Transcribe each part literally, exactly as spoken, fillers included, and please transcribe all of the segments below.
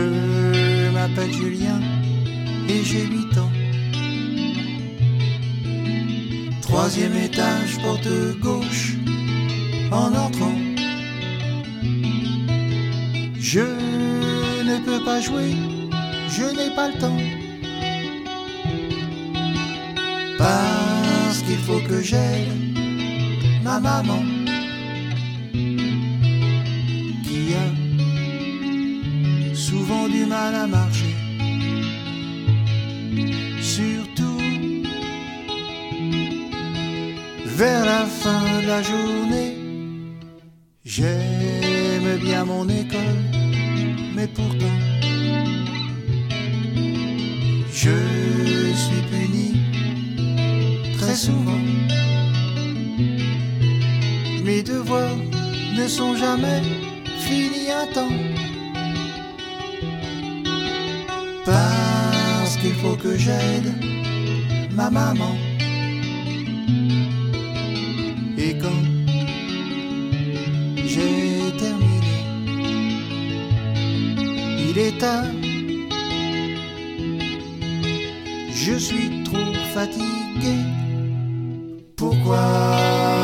Je m'appelle Julien et j'ai huit ans. Troisième étage, porte gauche, en entrant. Je ne peux pas jouer, je n'ai pas le temps. Parce qu'il faut que j'aide ma maman qui a souvent du mal à marcher. Surtout vers la fin de la journée. J'aime bien mon école, mais pourtant je suis puni très souvent. Mes devoirs ne sont jamais finis à temps. Parce qu'il faut que j'aide ma maman. Et quand j'ai terminé, il est tard. Je suis trop fatigué. Pourquoi?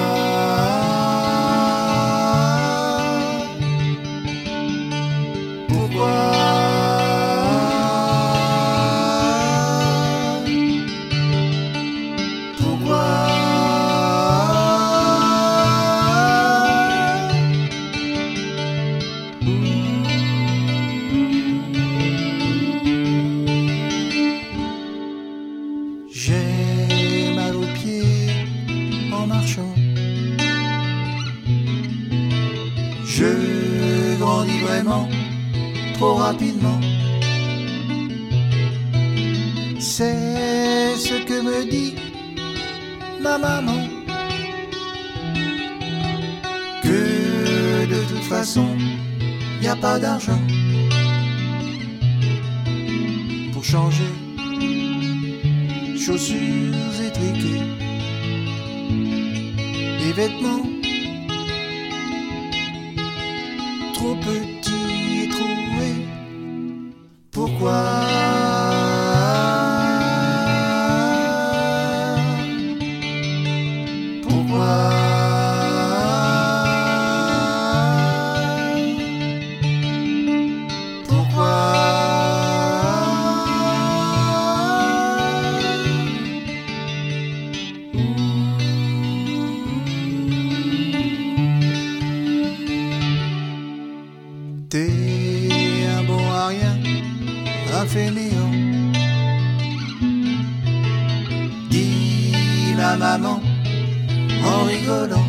Pourquoi? J'ai mal aux pieds en marchant. Je grandis vraiment trop rapidement. C'est ce que me dit ma maman, que de toute façon y a pas d'argent pour changer chaussures étriquées, des vêtements trop petits et troués. Pourquoi? Pourquoi? T'es un bon à rien, un fainéant, dit ma maman en rigolant.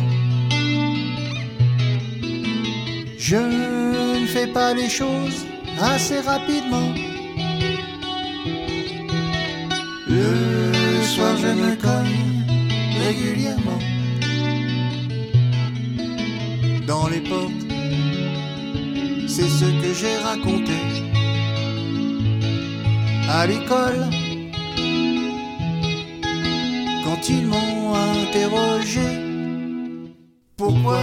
Je ne fais pas les choses assez rapidement. Le soir je me cogne régulièrement dans les portes. C'est ce que j'ai raconté à l'école quand ils m'ont interrogé. Pourquoi?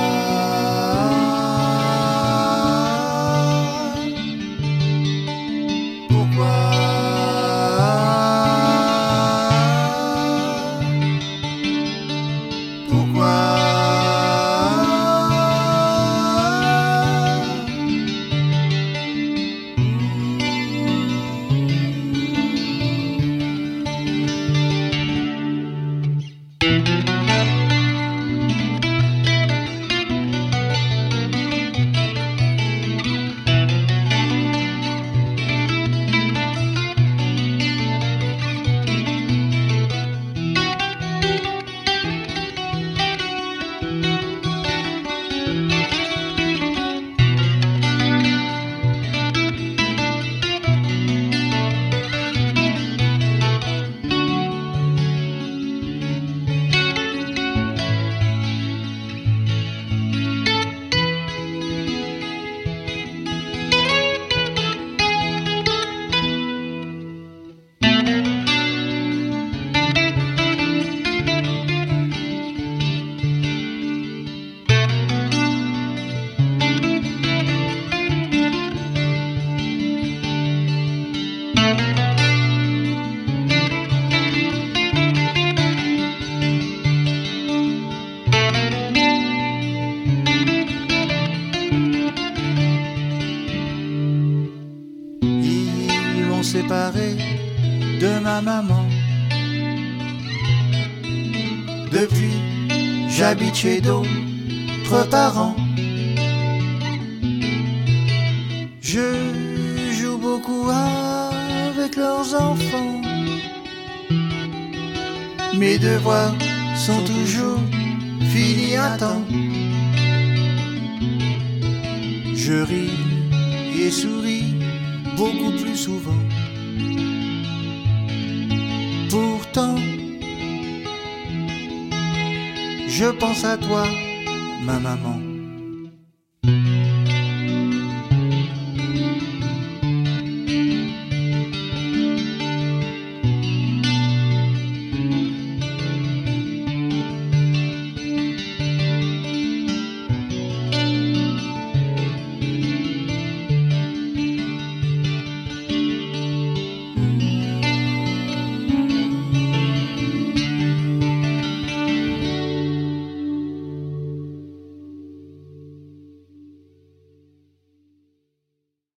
Pourquoi? Pourquoi? m'ont séparé de ma maman. Depuis, j'habite chez d'autres parents. Je joue beaucoup avec leurs enfants. Mes devoirs sont toujours finis à temps. Je ris et souris beaucoup plus souvent. Pourtant, je pense à toi, ma maman.